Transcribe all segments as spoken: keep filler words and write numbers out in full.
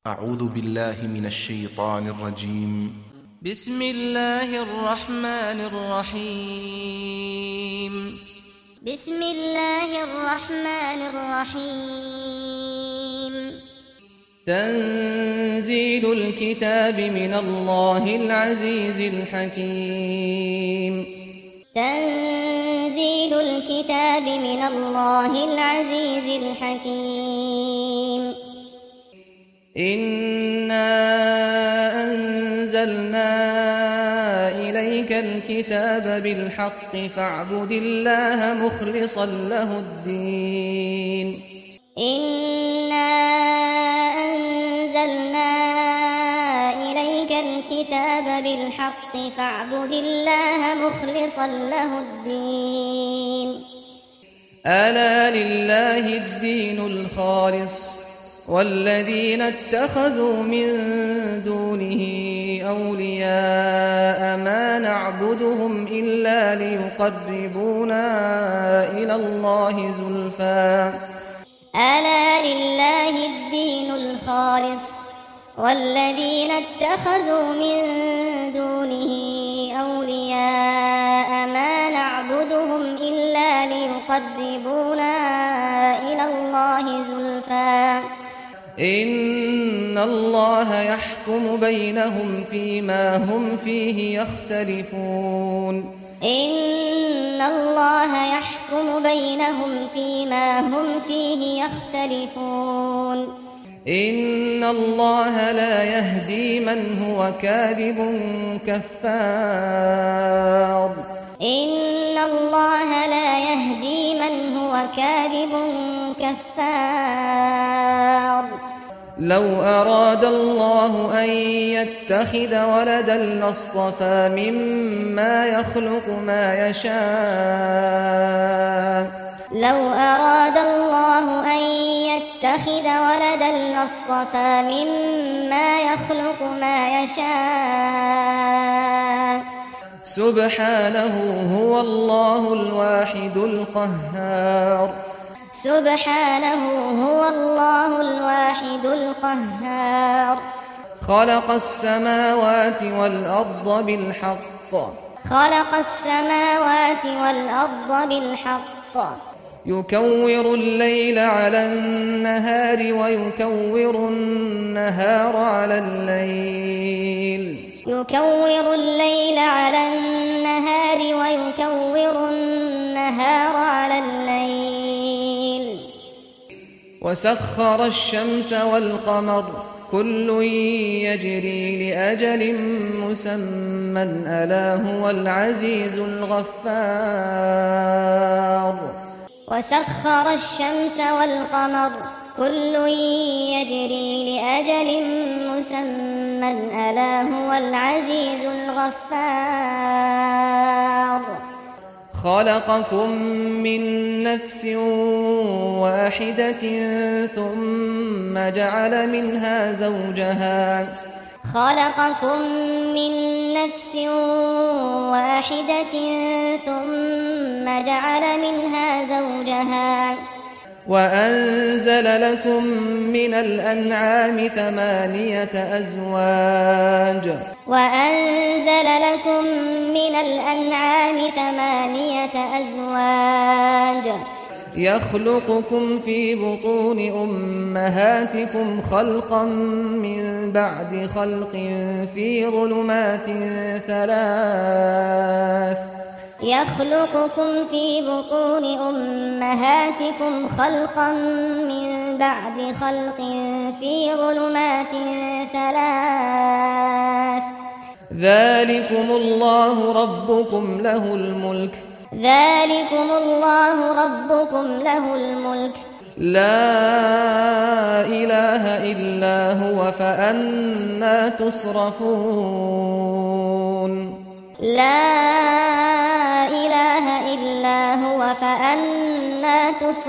أعوذ بالله من الشيطان الرجيم. بسم الله الرحمن الرحيم. بسم الله الرحمن الرحيم. تنزيل الكتاب من الله العزيز الحكيم. تنزيل الكتاب من الله العزيز الحكيم. إنا أنزلنا إليك الكتاب بالحق فاعبد الله مخلصا له الدين. إنا أنزلنا إليك الكتاب بالحق فاعبد الله مخلصا له الدين. ألا لله الدين الخالص والذين اتخذوا من دونه أولياء ما نعبدهم إلا ليقربونا إلى الله زلفى. ألا لله الدين الخالص والذين اتخذوا من دونه أولياء ما نعبدهم إلا ليقربونا إلى الله زلفى. إن الله يحكم بينهم فيما هم فيه يختلفون. إن الله يحكم بينهم فيما هم فيه يختلفون. إن الله لا يهدي من هو كاذب كفار. إن الله لا يهدي من هو كاذب كفار. لو أراد الله أن يتخذ ولدا لاصطفى مما يخلق ما يشاء. لو أراد الله أن يتخذ ولدا لاصطفى مما يخلق ما يشاء. سبحانه هو الله الواحد القهار. سبحانه هو الله الواحد القهار. خلق السماوات والأرض بالحق. خلق السماوات والأرض بالحق. يكور الليل على النهار ويكور النهار على الليل. يكور الليل على النهار ويكور النهار على الليل. وسخر الشمس والقمر كل يجري لأجل مسمى ألا هو العزيز الغفار. وسخر الشمس والقمر كل يجري لأجل مسمى ألا هو العزيز الغفار. خلقكم من نفس واحدة ثم جعل منها زوجها. خلقكم من نفس واحدة ثم جعل منها زوجها. وأنزل لكم من الأنعام ثمانية أزواج. وأنزل لكم من الأنعام ثمانية أزواج. يخلقكم في بطون أمهاتكم خلقا من بعد خلق في ظلمات ثلاث. يخلقكم في بطون أمهاتكم خلقا من بعد خلق في ظلمات ثلاث. ذلكم الله ربكم له الملك. ذلكم الله ربكم له الملك. لا إله إلا هو فأنى تصرفون. لا إله إلا هو فأنى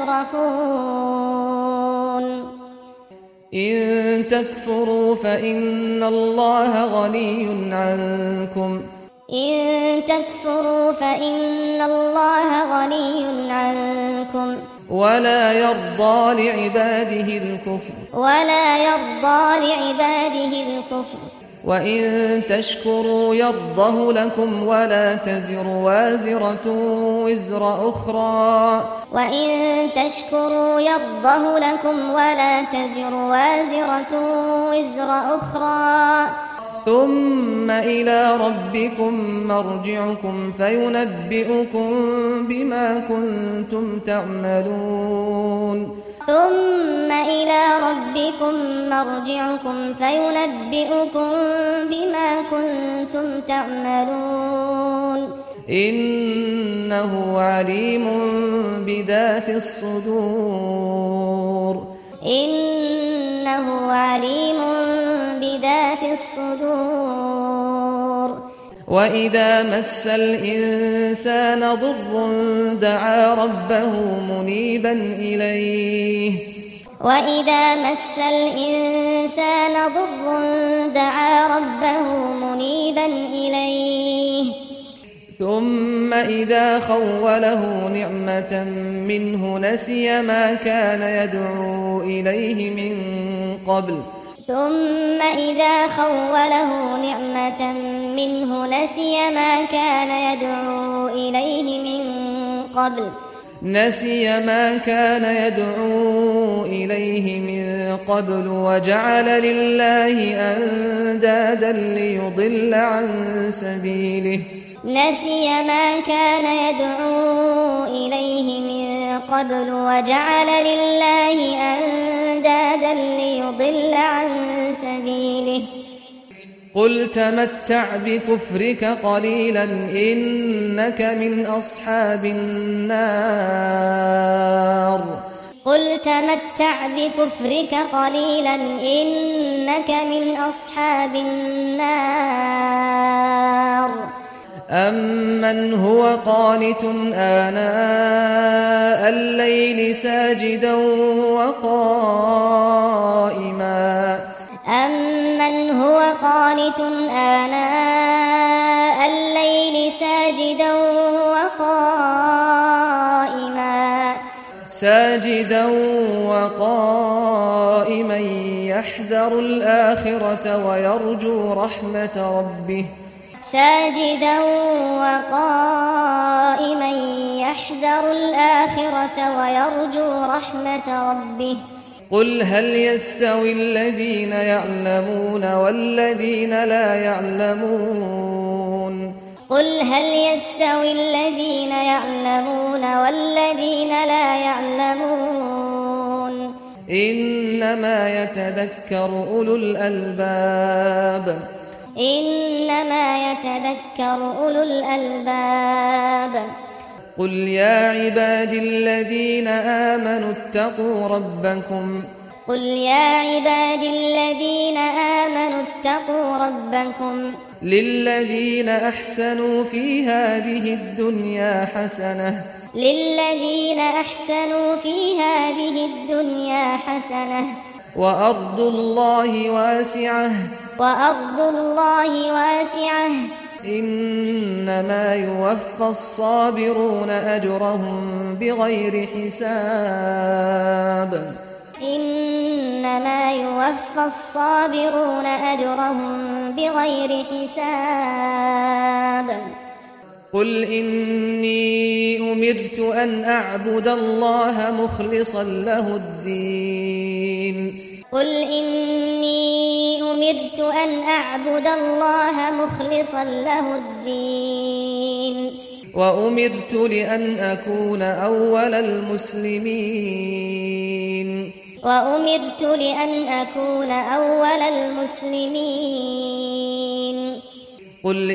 تصرفون. إن تكفروا فإن الله غني عنكم. إن تكفروا فإن الله غني عنكم. ولا يرضى لعباده الكفر ولا يرضى لعباده الكفر وإن تشكروا يرضه لكم ولا تزر وازرة وزر أخرى وإن تشكروا يرضه لكم ولا تزر وازرة وزر أخرى ثم إلى ربكم مرجعكم فينبئكم بما كنتم تعملون ثم إلى ربكم مرجعكم فينبئكم بما كنتم تعملون إنه عليم بذات الصدور إنه عليم بذات الصدور وإذا مس الإنسان ضر دعا ربه منيبا إليه وإذا مس الإنسان ضر دعا ربه منيبا إليه ثم إذا خوله نعمة منه نسي ما كان يدعو إليه من قبل ثم إذا خوله نعمة منه نسي ما كان يدعو إليه من قبل نسي ما كان يدعو إليه من قبل وجعل لله أندادا ليضل عن سبيله نسي ما كان يدعو إليه من قبل وجعل لله أندادا ليضل عن سبيله قل تمتع بكفرك قليلا إنك من أصحاب النار قل تمتع بكفرك قليلا إنك من أصحاب النار أمن هو قانت آناء الليل ساجدا وقائما أمن هو قانت آناء الليل ساجدا وقائما ساجدا وقائما يحذر الآخرة ويرجو رحمة ربه ساجدا وقائما يحذر الآخرة ويرجو رحمة ربه قل هل يستوي الذين يعلمون والذين لا يعلمون قل هل يستوي الذين يعلمون والذين لا يعلمون إنما يتذكر أولو الألباب إنما يتذكر أولو الألباب قل يا عبادي الذين آمنوا اتقوا ربكم قل يا عبادي الذين آمنوا اتقوا ربكم للذين أحسنوا في هذه الدنيا حسنة للذين أحسنوا في هذه الدنيا حسنة وأرض الله واسعة وأرض الله واسعة إنما يوفى الصابرون أجرهم بغير حساب إنما يوفى الصابرون أجرهم بغير حساب قل إني أمرت أن أعبد الله مخلصا له الدين قل إني أمرت أن أعبد الله مخلصا له الدين وأمرت لأن أكون أول المسلمين وأمرت لأن أكون أول المسلمين قل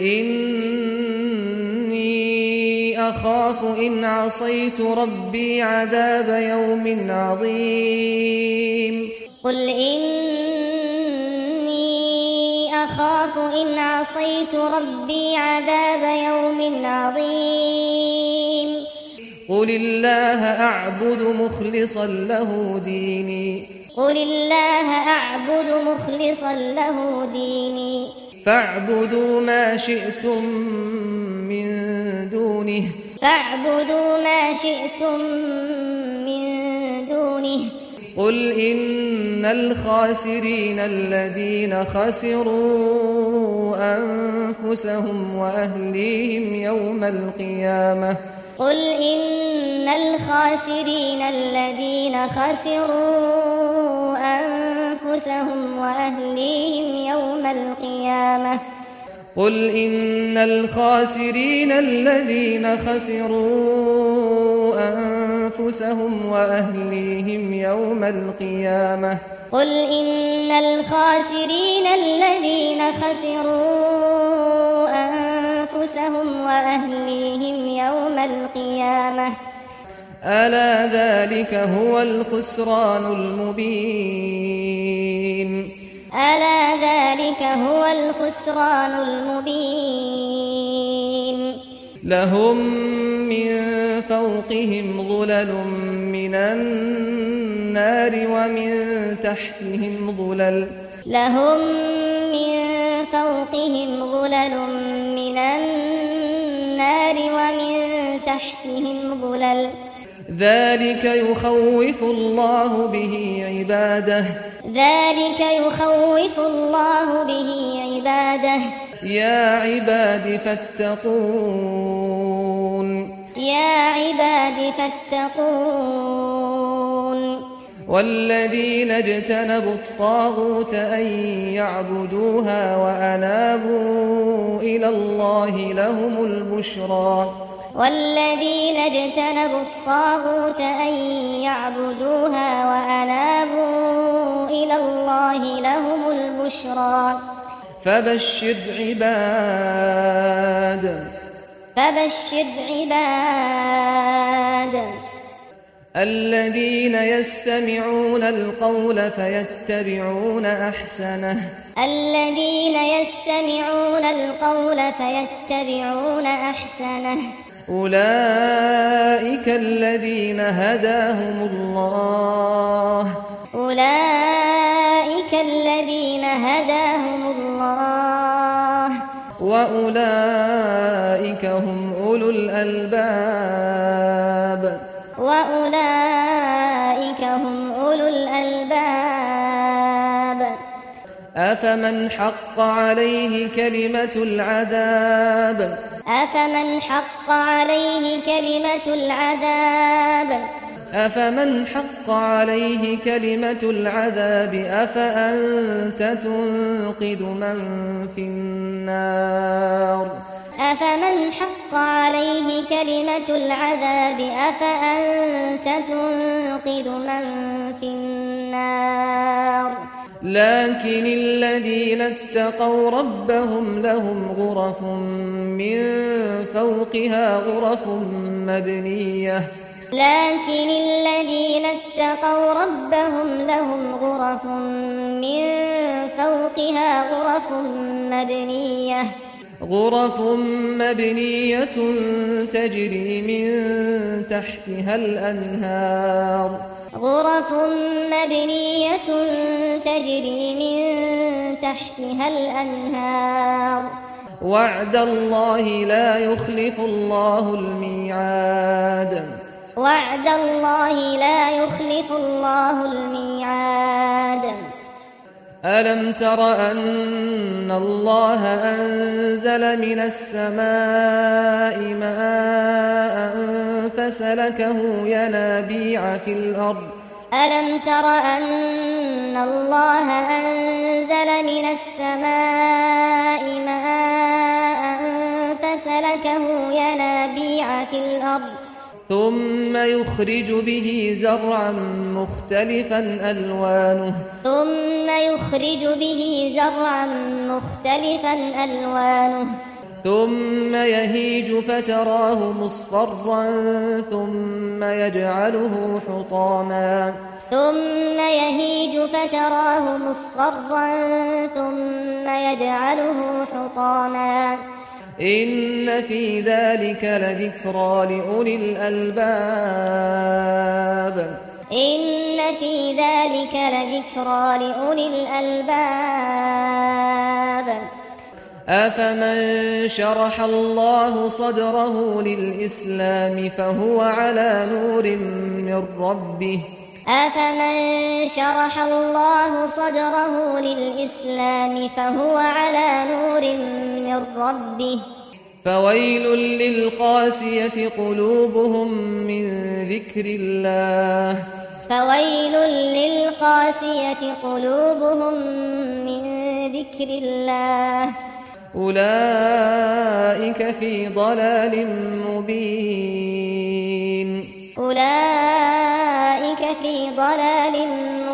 إني أخاف إن عصيت ربي عذاب يوم عظيم قل إني أخاف إن عصيت ربي عذاب يوم عظيم قل الله أعبد مخلصا له ديني قل الله أعبد مخلصا له ديني فاعبدوا ما شئتم من دونه فاعبدوا ما شئتم من من دونه قل إن الخاسرين الذين خسروا أنفسهم وأهليهم يوم القيامة قل إن الخاسرين الذين خسروا أنفسهم وأهليهم يوم القيامة قل إن الخاسرين الذين خسروا أنفسهم وأهليهم يوم القيامة قل إن الخاسرين الذين خسروا أنفسهم وأهليهم يوم القيامة ألا ذلك هو الخسران المبين ألا ذلك هو الخسران المبين لهم من فوقهم ظلل من النار ومن تحتهم ظلل لهم من فوقهم ظلل من النار ومن تحتهم ظلل ذلك يخوف الله به عباده ذلك يخوف الله به عباده يا عباد فاتقون يا عباد فاتقون والذين اجتنبوا الطاغوت أن يعبدوها وأنابوا إلى الله لهم البشرى والذين اجتنبوا الطاغوت أن يعبدوها وأنابوا إلى الله لهم البشرى فبشر عباد فبشر عباد الذين يستمعون القول فيتبعون أحسنه الذين يستمعون القول فيتبعون أحسنه أولئك الذين هداهم الله أولئك الذين هداهم الله وأولئك هم أولو الألباب وأولئك هم أولو الألباب أفمن حق عليه كلمة العذاب أفمن حق عليه كلمة العذاب أفمن حق عليه كلمة العذاب أفأنت تنقذ من في النار أفمن حق عليه كلمة العذاب أفأنت تنقذ من في النار لكن الذين اتقوا ربهم لهم غرف من فوقها غرف مبنية لكن الذين اتقوا ربهم لهم غرف من فوقها غرف مبنية غرف مبنية تجري من تحتها الأنهار غرف مبنية تجري من تحتها الأنهار وعد الله لا يخلف الله الميعاد وعد الله لا يخلف الله الميعاد ألم تر أن الله أنزل من السماء ماء فسلكه ينابيع في الأرض ألم تر أن الله أنزل من السماء ماء فسلكه ينابيع في الأرض ثم يخرج به زرعا مختلفا ألوانه ثم يخرج به زرعا مختلفا ألوانه ثم يهيج فتراه مصفرا ثم يجعله حطاما ثم يهيج فتراه مصفرا ثم يجعله حطاما إن في ذلك لذكرى لأولي الألباب إن في ذلك لذكرى لأولي الألباب أفمن شرح الله صدره للإسلام فهو على نور من ربه أفمن شرح الله صدره للإسلام فهو على نور من ربه فويل للقاسية قلوبهم من ذكر الله فويل للقاسية قلوبهم من ذكر الله أولئك في ضلال مبين أولئك في ضلال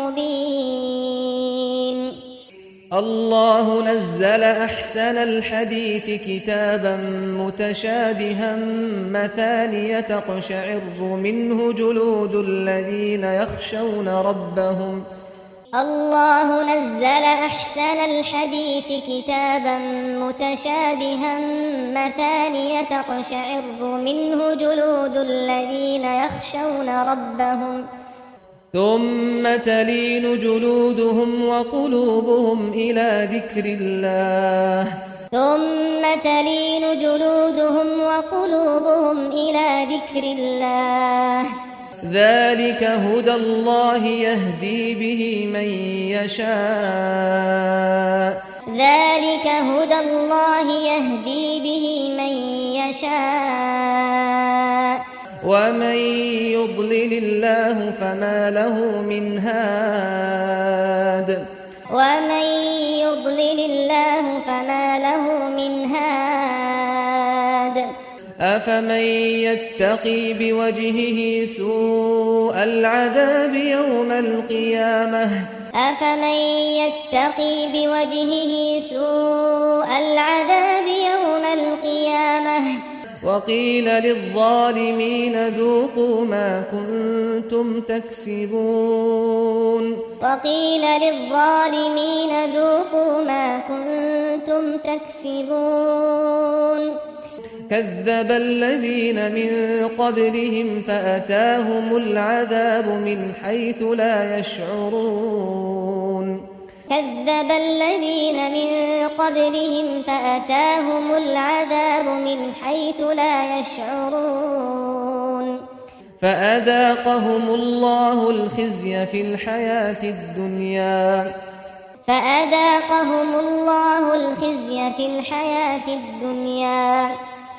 مبين الله نزل أحسن الحديث كتابا متشابها مثانية تقشعر منه جلود الذين يخشون ربهم الله نزل أحسن الحديث كتابا متشابها مثانية تقشعر منه جلود الذين يخشون ربهم ثم تلين جلودهم وقلوبهم إلى ذكر الله ثم تلين جلودهم وقلوبهم إلى ذكر الله ذلك هدى الله يهدي به من يشاء ذلك هدى الله يهدي به من يشاء ومن يضلل الله فما له من هاد ومن يضلل الله فما له من هاد أفمن يتقي بوجهه سوء العذاب يوم القيامة أفمن يتقي بوجهه سوء العذاب يوم القيامة وقيل للظالمين ذوقوا ما كنتم تكسبون وقيل للظالمين ذوقوا ما كنتم تكسبون كذب الذين من قبلهم فأتاهم العذاب من حيث لا يشعرون كذب الذين من قبلهم فأتاهم العذاب من حيث لا يشعرون فأذاقهم الله الخزي في الحياة الدنيا فأذاقهم الله الخزي في الحياة الدنيا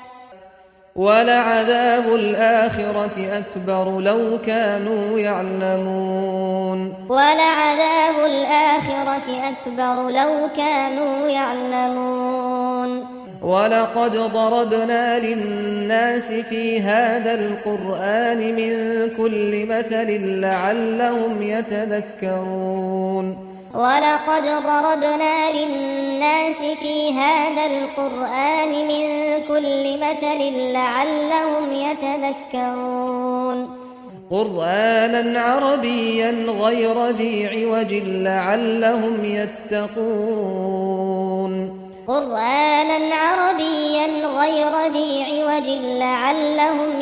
ولعذاب الآخرة أكبر لو كانوا يعلمون ولعذاب الآخرة أكبر لو كانوا يعلمون ولقد ضربنا للناس في هذا القرآن من كل مثل لعلهم يتذكرون ولقد ضربنا للناس في هذا القرآن من كل مثل لعلهم يتذكرون قرآنا عربيا غير ذي عوج لعلهم يتقون قرآنا عربيا غير ذي عوج لعلهم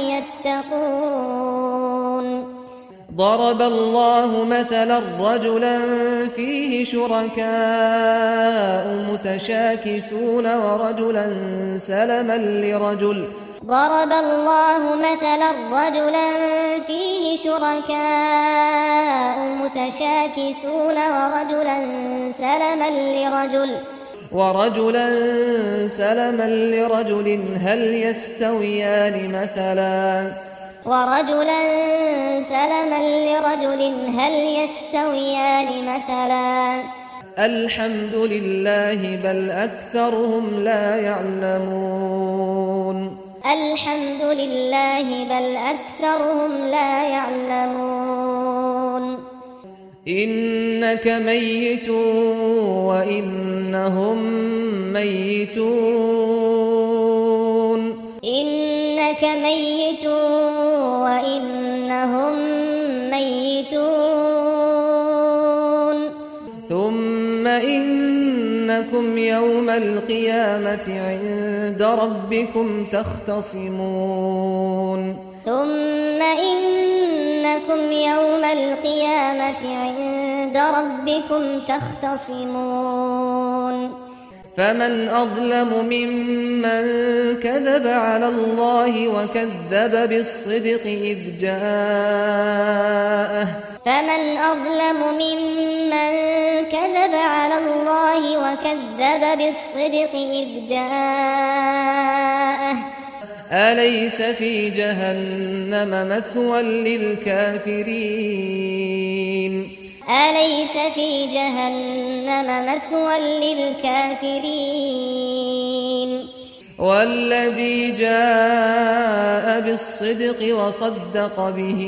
يتقون ضرب الله مثلا رجلا فيه شركاء متشاكسون ورجلا سلما لرجل ضرب الله مثلا رجلا فيه شركاء متشاكسون ورجلا سلما لرجل ورجلا سلما لرجل هل يستويان مثلا ورجلا سلما لرجل هل يستويان مثلا الحمد لله بل أكثرهم لا يعلمون الحمد لله بل أكثرهم لا يعلمون إنك ميت وإنهم ميتون إنك ميت وإنهم ميتون ثم إنكم يوم القيامة عند ربكم تختصمون ثم إنكم يوم القيامة عند ربكم تختصمون فمن أظلم ممن كذب على الله وكذب بالصدق إذ جاءه فمن أظلم ممن كذب على الله وكذب بالصدق إذ جاءه أليس في جهنم مثوى للكافرين أليس في جهنم مثوى للكافرين والذي جاء بالصدق وصدق به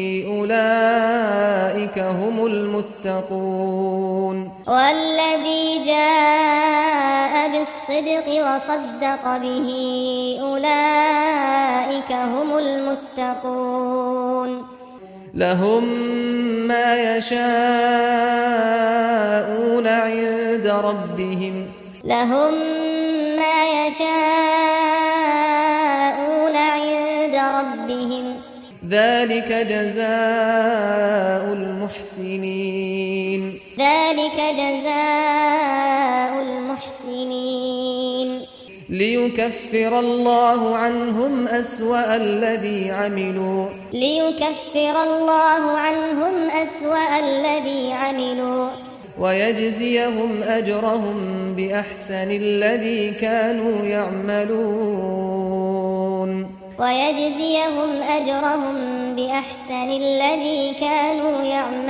أولئك هم المتقون والذي جاء بالصدق وصدق به أولئك هم المتقون لهم ما يشاءون عند ربهم لهم ما يشاءون عند ربهم ذلك جزاء المحسنين ذلك جزاء المحسنين ليكفر الله عنهم أسوأ الذي عملوا ليكفر الله عنهم أسوأ الذي عملوا ويجزيهم أجرهم بأحسن الذي كانوا يعملون ويجزيهم أجرهم بأحسن الذي كانوا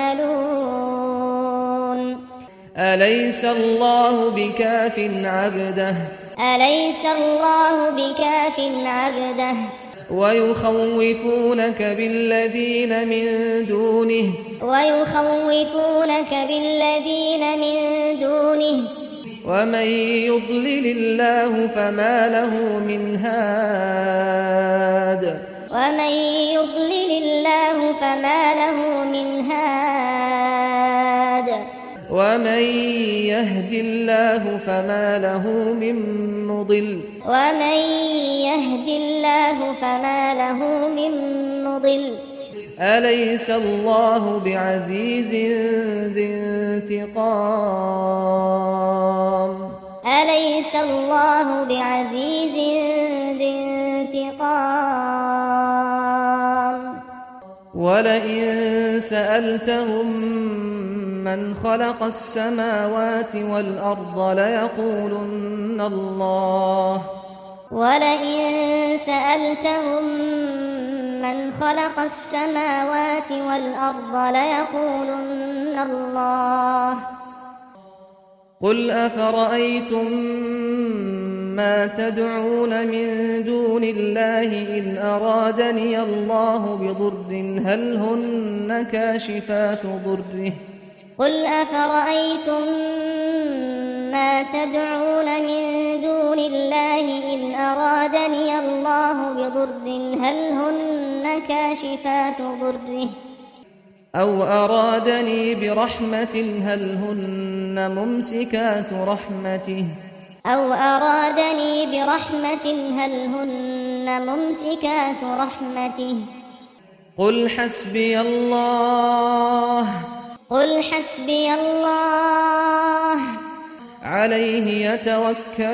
يعملون أليس الله بكاف عبده أليس الله بكاف عبده ويخوفونك بالذين من دونه ويخوفونك بالذين من دونه ومن يضلل الله فما له من هاد ومن يضلل الله فما له من هاد ومن يهد الله فما له من مضل ومن يهد الله فما له من مضل أليس الله بعزيز ذي انتقام أليس الله بعزيز ذي انتقام ولئن سألتهم من خلق السماوات والأرض ليقولن الله ولئن سألتهم من خلق السماوات والأرض ليقولن الله قل أفرأيتم ما تدعون من دون الله إن أرادني الله بضر هل هن كاشفات ضره قل أفرأيتم ما تدعون من دون الله إن أرادني الله بضر هل هن كاشفات ضره أو أرادني برحمة هل هن ممسكات رحمته أو أرادني برحمة هل هن ممسكات رحمته قل حسبي الله قل حسبي الله عليه يتوكل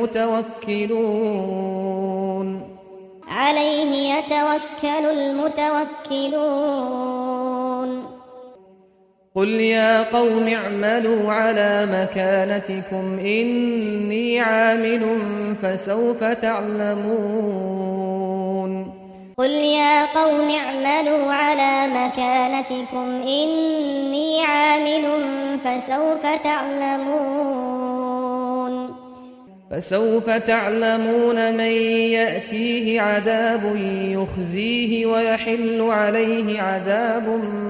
المتوكلون عليه يتوكل المتوكلون قل يا قوم اعملوا على مكانتكم إني عامل فسوف تعلمون قل يا قوم اعملوا على مكانتكم إني عامل فسوف تعلمون فسوف تعلمون من يأتيه عذاب يخزيه ويحل عليه عذاب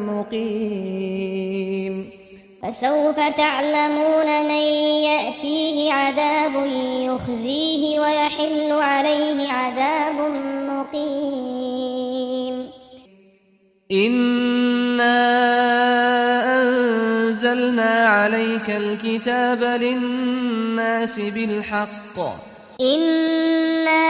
مقيم فسوف تعلمون من يأتيه عذاب يخزيه ويحل عليه عذاب مقيم إنا أنزلنا عليك الكتاب للناس بالحق إنا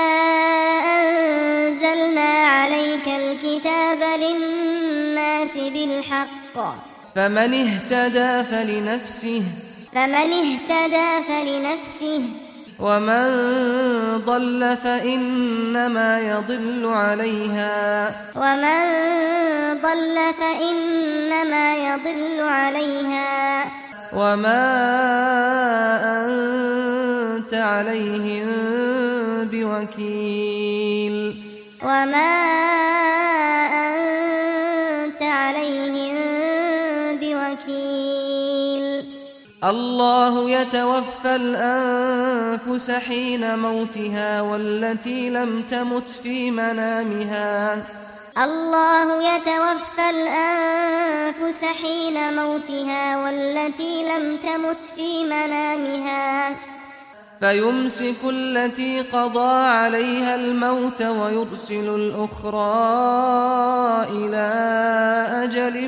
أنزلنا عليك الكتاب للناس بالحق فمن اهتدى فلنفسه فمن اهتدى فلنفسه ومن ضل فإنما يضل عليها ومن ضل فإنما يضل عليها وما أنت عليهم بوكيل وما أنت عليهم بوكيل الله يتوفى الأنفس حين موتها والتي لم تمت في منامها الله يتوفى الأنفس حين موتها والتي لم تمت في منامها فيمسك التي قضى عليها الموت ويرسل الأخرى إلى أجل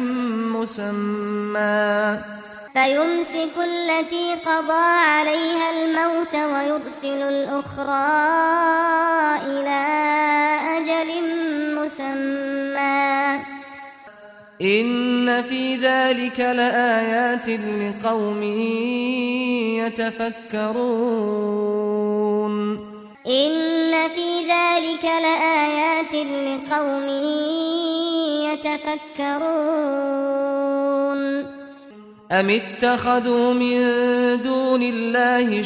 مسمى فيمسك التي قضى عليها الموت ويرسل الأخرى إلى أجل مسمى إن في ذلك لآيات لقوم يتفكرون إن في ذلك لآيات لقوم يتفكرون أم اتخذوا من دون الله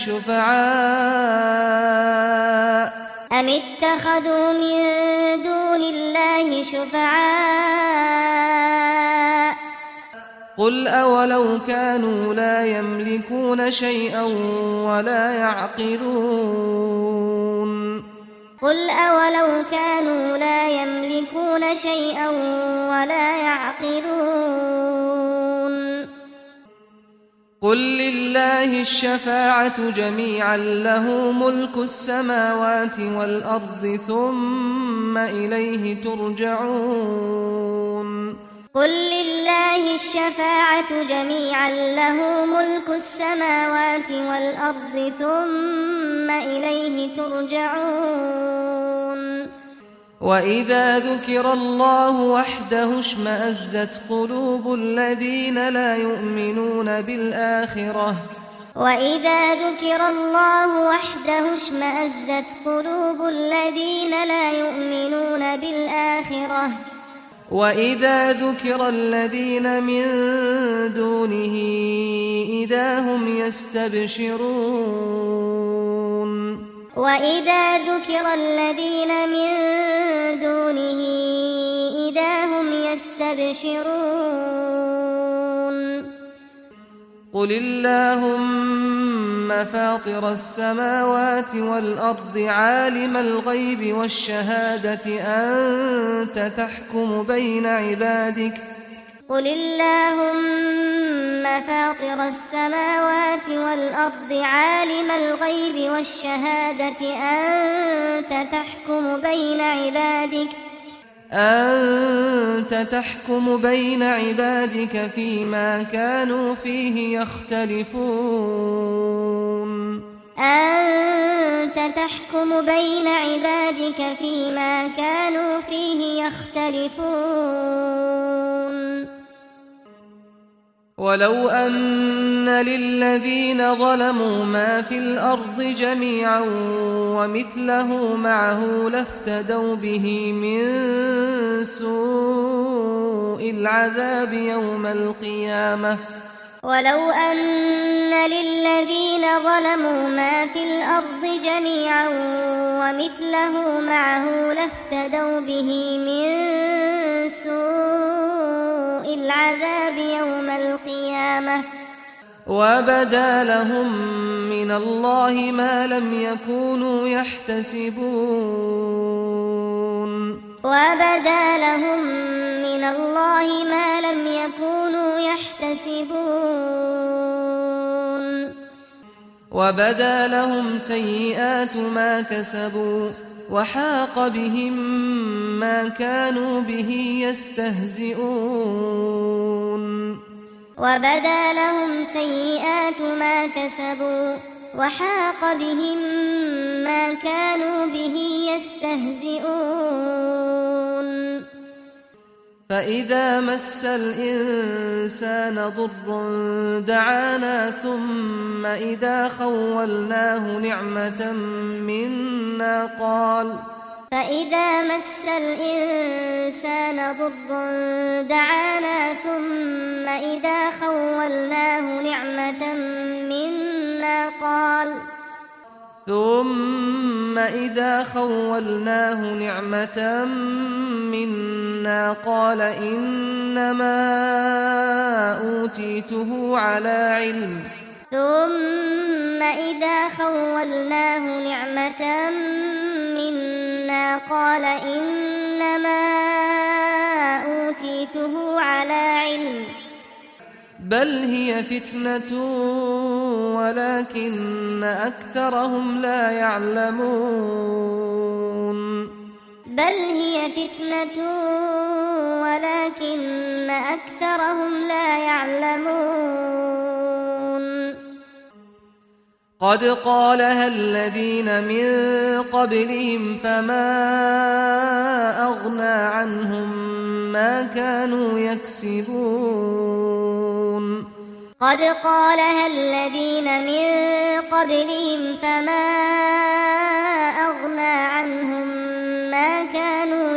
شفعاء أم اتخذوا من دون الله شفعاء قل أولو كانوا لا يملكون شيئا ولا يعقلون قل أولو كانوا لا يملكون شيئا ولا يعقلون قل لله الشفاعة جميعا له ملك السماوات والأرض ثم إليه ترجعون قل لله الشفاعة جميعا له ملك السماوات والأرض ثم إليه ترجعون وإذا ذكر الله وحده اشمأزت قلوب الذين لا يؤمنون بالآخرة وإذا ذكر الله وحده اشمأزت قلوب الذين لا يؤمنون بالآخرة وإذا ذكر الذين من دونه إذا هم يستبشرون وإذا ذكر الذين من دونه إذا هم يستبشرون قل اللهم فاطر السماوات والأرض عالم الغيب والشهادة أنت تحكم بين عبادك قل اللهم فاطر السماوات والأرض عالم الغيب والشهادة أنت تحكم بين عبادك أنت تحكم بين عبادك فيما كانوا فيه يختلفون أنت تحكم بين عبادك فيما كانوا فيه يختلفون ولو أن للذين ظلموا ما في الأرض جميعا ومثله معه لافتدوا به من سوء العذاب يوم القيامة ولو أن للذين ظلموا ما في الأرض جميعا ومثله معه لافتدوا به من سوء العذاب يوم القيامة وبدا لهم من الله ما لم يكونوا يحتسبون وبدا لهم من الله ما لم يكونوا يحتسبون وبدا لهم سيئات ما كسبوا وحاق بهم ما كانوا به يستهزئون وبدا لهم سيئات ما كسبوا وحاق بهم ما كانوا به يستهزئون فإذا مس الإنسان ضر دعانا ثم إذا خولناه نعمة منا قال فإذا مس الإنسان ضر دعانا ثم إذا خولناه نعمة منا قال ثم إذا خولناه نعمة منا قال إنما أوتيته على علم ثم إذا خولناه نعمة منا قال إنما أوتيته على علم بل هي فتنة ولكن أكثرهم لا يعلمون بل هي فتنة ولكن أكثرهم لا يعلمون قد قالها الذين من قبلهم فما أغنى عنهم ما كانوا يكسبون قد قالها الذين من قبلهم فما أغنى عنهم ما كانوا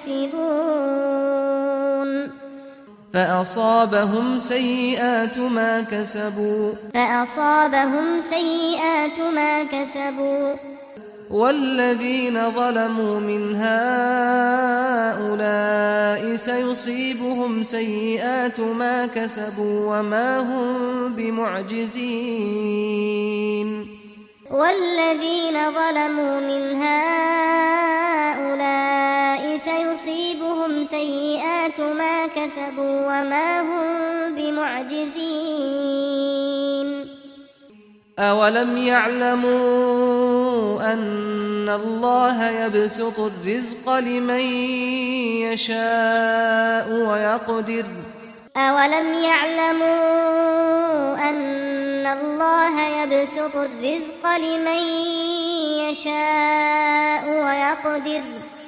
يكسبون فأصابهم سيئات ما كسبوا فأصابهم سيئات ما كسبوا والذين ظلموا من هؤلاء سيصيبهم سيئات ما كسبوا وما هم بمعجزين والذين ظلموا من هؤلاء سيصيبهم سيئات ما كسبوا وما هم بمعجزين أولم يعلموا أن الله يبسط الرزق لمن يشاء ويقدر أولم يعلموا أن الله يبسط الرزق لمن يشاء ويقدر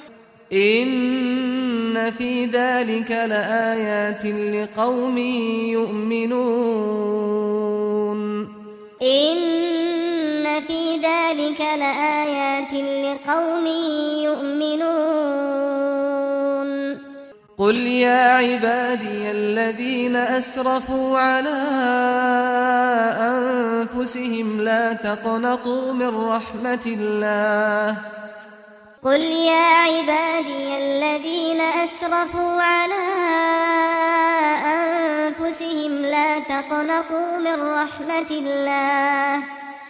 إن في ذلك لآيات لقوم يؤمنون إن في ذلك لآيات لقوم يؤمنون قل يا عبادي الذين أسرفوا على أنفسهم لا تقنطوا من رحمة الله قل يا عبادي الذين أسرفوا على أنفسهم لا تقنطوا من رحمة الله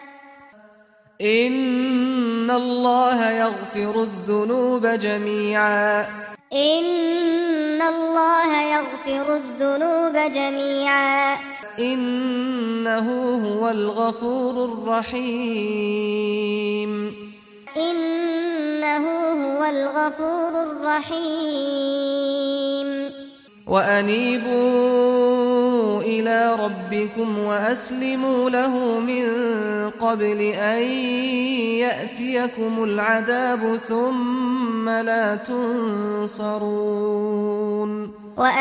إن الله يغفر الذنوب جميعا إن الله يغفر الذنوب جميعا إنه هو الغفور الرحيم إنه هو الغفور الرحيم وأنيبوا إلى ربكم وأسلموا له من قبل أن يأتيكم العذاب ثم لا تنصرون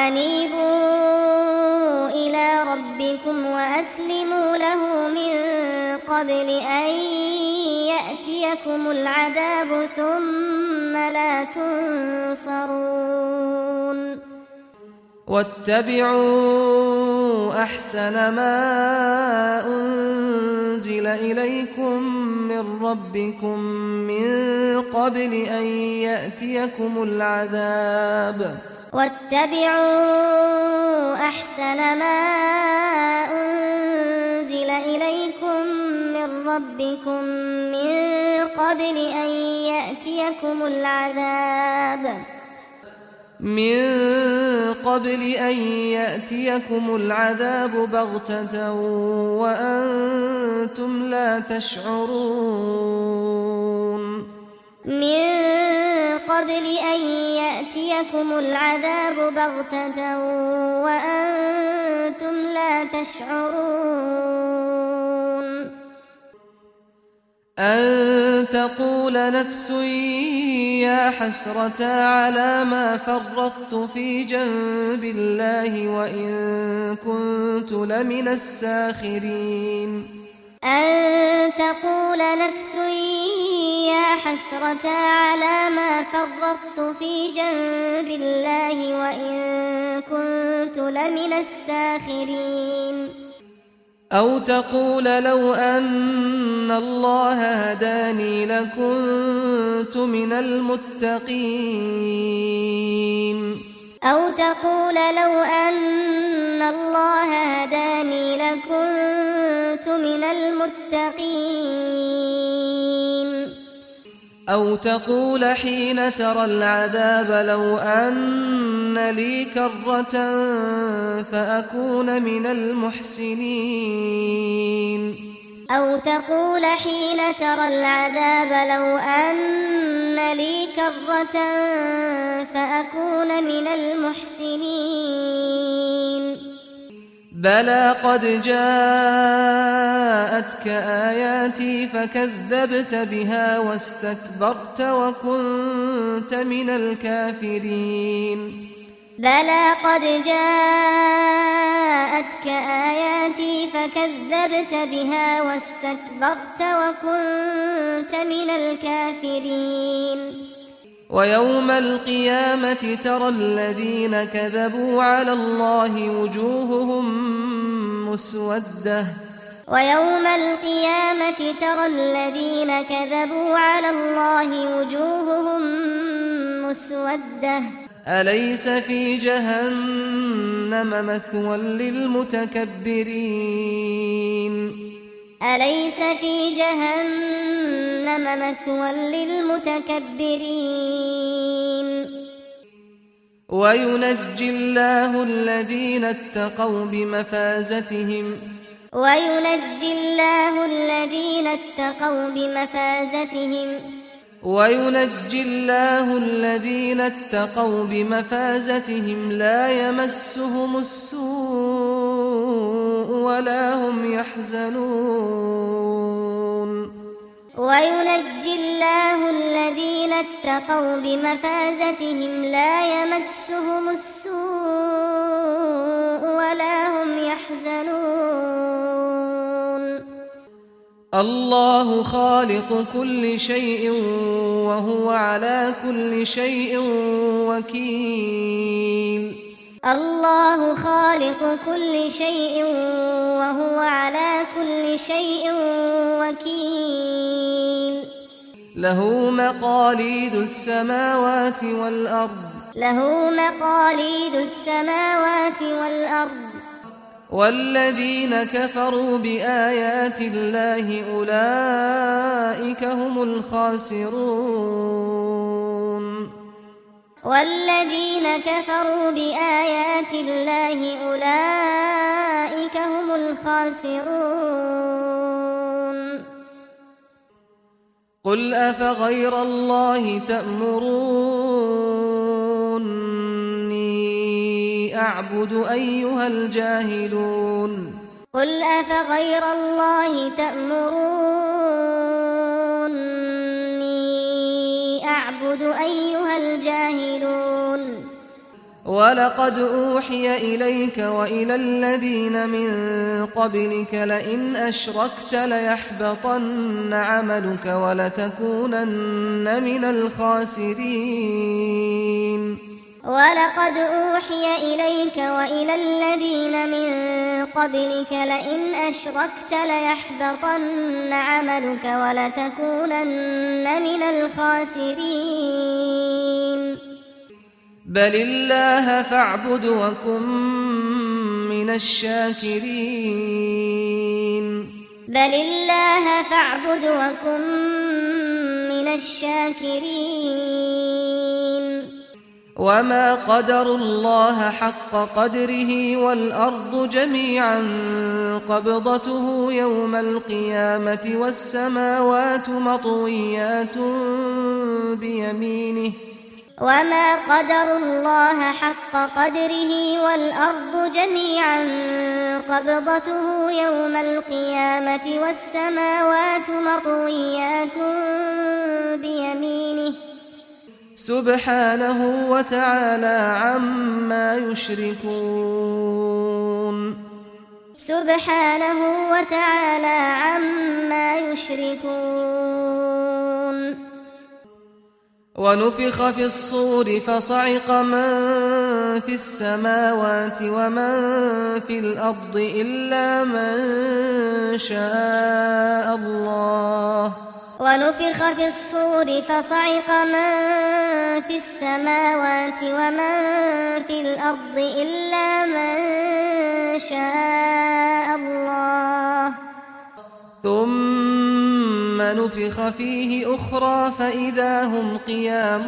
وأنيبوا إلى ربكم وأسلموا له من قبل أن يأتيكم العذاب ثم لا تنصرون واتبعوا أحسن ما أنزل إليكم من ربكم من قبل أن يأتيكم العذاب واتبعوا أحسن ما أنزل إليكم من ربكم من قبل أن يأتيكم العذاب من قبل أن يأتيكم العذاب بغتة وأنتم لا تشعرون من قبل أن يأتيكم العذاب بغتة وأنتم لا تشعرون أن تقول نفس يا حسرة على ما فرطت في جنب الله وإن كنت لمن الساخرين أن تقول نفس يا حسرة على ما فرطت في جنب الله وإن كنت لمن الساخرين أو تقول لو أن الله هداني لكنت من المتقين أو تقول لو أن الله هداني لكنت من المتقين أو تقول حين ترى العذاب لو أن لي كرة فأكون من المحسنين أو تقول حين ترى العذاب لو أن لي كرة فأكون من المحسنين بلى قد جاءتك آياتي فكذبت بها واستكبرت وكنت من الكافرين بلى قد جاءتك آياتي فكذبت بها واستكبرت وكنت من الكافرين ويوم القيامة ترى الذين كذبوا على الله وجوههم مسودة ويوم القيامة ترى الذين كذبوا على الله وجوههم مسودة أليس في جهنم مثوى للمتكبرين أليس في جهنم مثوى للمتكبرين وينجي الله الذين اتقوا بمفازتهم وينجي الله الذين اتقوا بمفازتهم وينجي الله الذين اتقوا بمفازتهم لا يمسهم السوء ولا هم يحزنون وينجي الله الذين اتقوا بمفازتهم لا يمسهم السوء ولا هم يحزنون الله خالق كل شيء وهو على كل شيء وكيل الله خالق كل شيء وهو على كل شيء وكيل له مقاليد السماوات والأرض له مقاليد السماوات والأرض والذين كفروا بآيات الله أولئك هم الخاسرون والذين كفروا بآيات الله أولئك هم الخاسرون قل أفغير الله تأمروني أعبد أيها الجاهلون قل أفغير الله تأمروني أعبد أيها الجاهلون ولقد أوحي إليك وإلى الذين من قبلك لئن أشركت ليحبطن عملك ولتكونن من الخاسرين ولقد أوحي إليك وإلى الذين من قبلك لئن أشركت ليحبطن عملك ولتكونن من الخاسرين بل الله فاعبد وكن من الشاكرين بل الله فاعبد وكن من الشاكرين وما قدروا الله حق قدره والأرض جميعا قبضته يوم القيامة والسماوات مطويات بيمينه وما قدروا الله حق قدره والأرض جميعا قبضته يوم القيامة والسماوات مطويات بيمينه سبحانه وتعالى عما يشركون سبحانه وتعالى عما يشركون ونفخ في الصور فصعق من في السماوات ومن في الأرض إلا من شاء الله ونفخ في الصور فصعق من في السماوات ومن في الأرض إلا من شاء الله ثم نفخ فيه أخرى فإذا هم قيام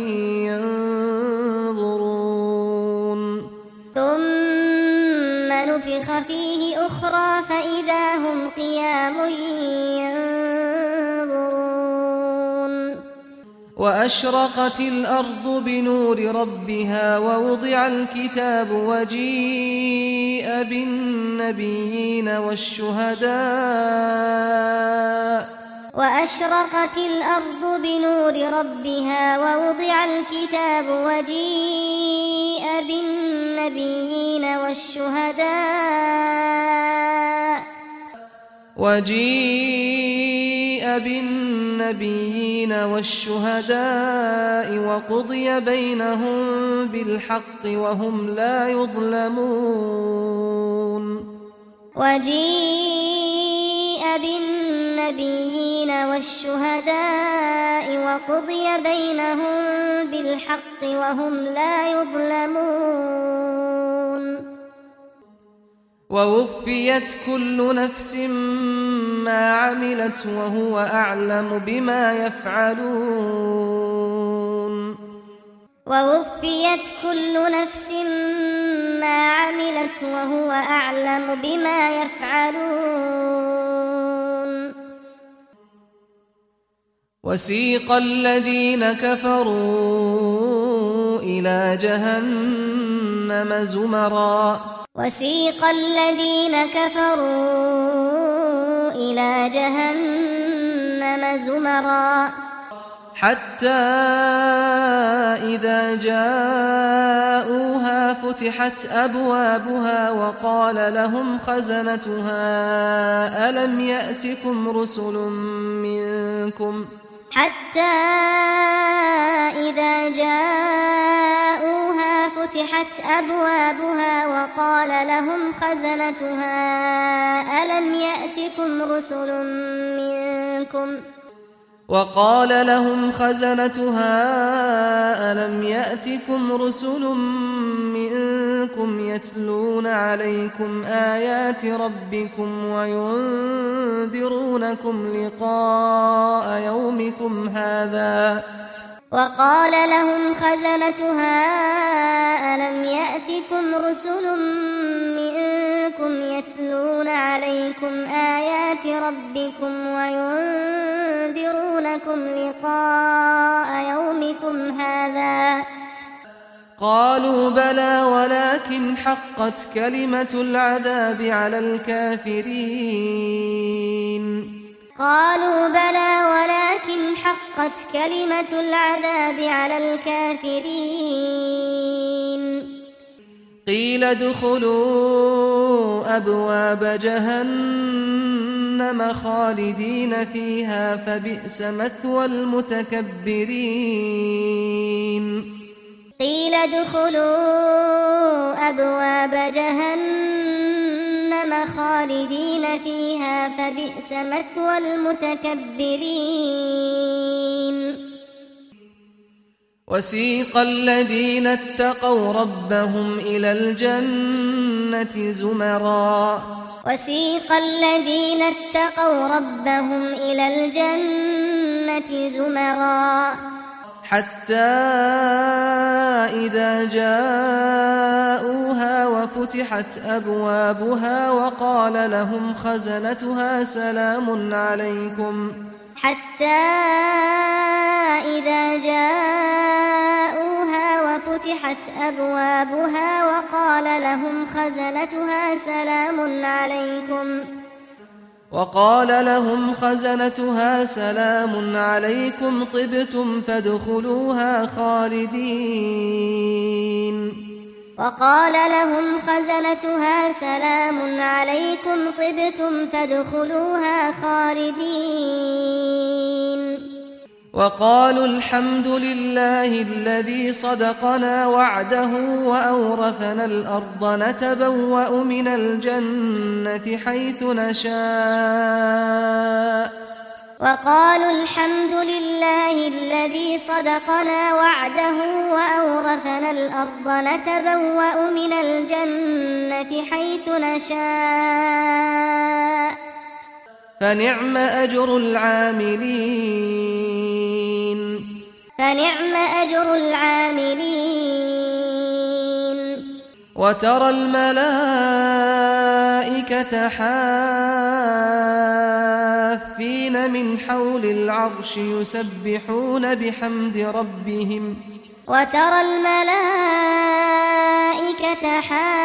ينظرون ثم نفخ فيه أخرى فإذا هم قيام ينظرون وأشرقت الأرض بنور ربها ووضع الكتاب وجيء بالنبيين والشهداء وأشرقت الأرض بنور ربها ووضع الكتاب وجيء بالنبيين والشهداء وجيء بالنبيين والشهداء وقضي بينهم بالحق وهم لا يظلمون وجيء بالنبيين والشهداء وقضي بينهم بالحق وهم لا يظلمون ووفيت كل نفس ما عملت وهو أعلم بما يفعلون ووفيت كل نفس ما عملت وهو أعلم بما يفعلون وسيق الذين كفروا إلى جهنم زمرا وسيق الذين كفروا إلى جهنم زمرا حتى إذا جاءوها فتحت أبوابها وقال لهم خزنتها ألم يأتكم رسل منكم حتى إذا جاءوها فتحت أبوابها وقال لهم خزنتها ألم يأتكم رسل منكم وقال لهم خزنتها ألم يأتكم رسل منكم يتلون عليكم آيات ربكم وينذرونكم لقاء يومكم هذا وقال لهم خزنتها ألم يأتكم رسل منكم يتلون عليكم آيات ربكم وينذرونكم لقاء يومكم هذا قالوا بلى ولكن حقت كلمة العذاب على الكافرين قالوا بلى ولكن حقت كلمة العذاب على الكافرين قيل ادخلوا أبواب جهنم خالدين فيها فبئس مثوى المتكبرين قيل ادخلوا أبواب جهنم خالدين فيها فبئس مثوى المتكبرين وسيق الذين اتقوا ربهم إلى الجنة زمرا وسيق الذين اتقوا ربهم إلى الجنة زمرا حتى إذا جاءوها وفتحت أبوابها وقال لهم خزنتها سلام عليكم حتى إذا جاءوها ففتحت أبوابها وقال لهم خزنتها سلام عليكم وقال لهم خزنتها سلام عليكم طبتم فادخلوها خالدين وقال لهم خزنتها سلام عليكم طبتم فادخلوها خالدين وقالوا الحمد لله الذي صدقنا وعده وأورثنا الأرض نتبوأ من الجنة حيث نشاء وقالوا الحمد لله الذي صدقنا وعده وأورثنا الأرض نتبوأ من الجنة حيث نشاء فنعم أجر العاملين فنعم أجر العاملين وترى الملائكة حافين من حول العرش يسبحون بحمد ربهم وترى الملائكة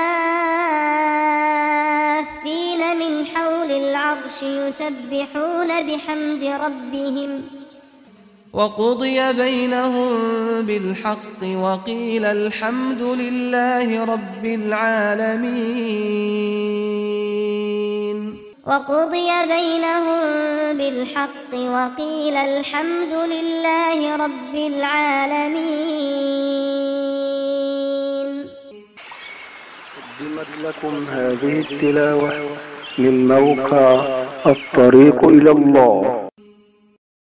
حافين من حول العرش يسبحون بحمد ربهم وقضي بينهم بالحق وقيل الحمد لله رب العالمين وقضي بينهم بالحق وقيل الحمد لله رب العالمين. قدمت لكم هذه التلاوة من موقع الطريق إلى الله.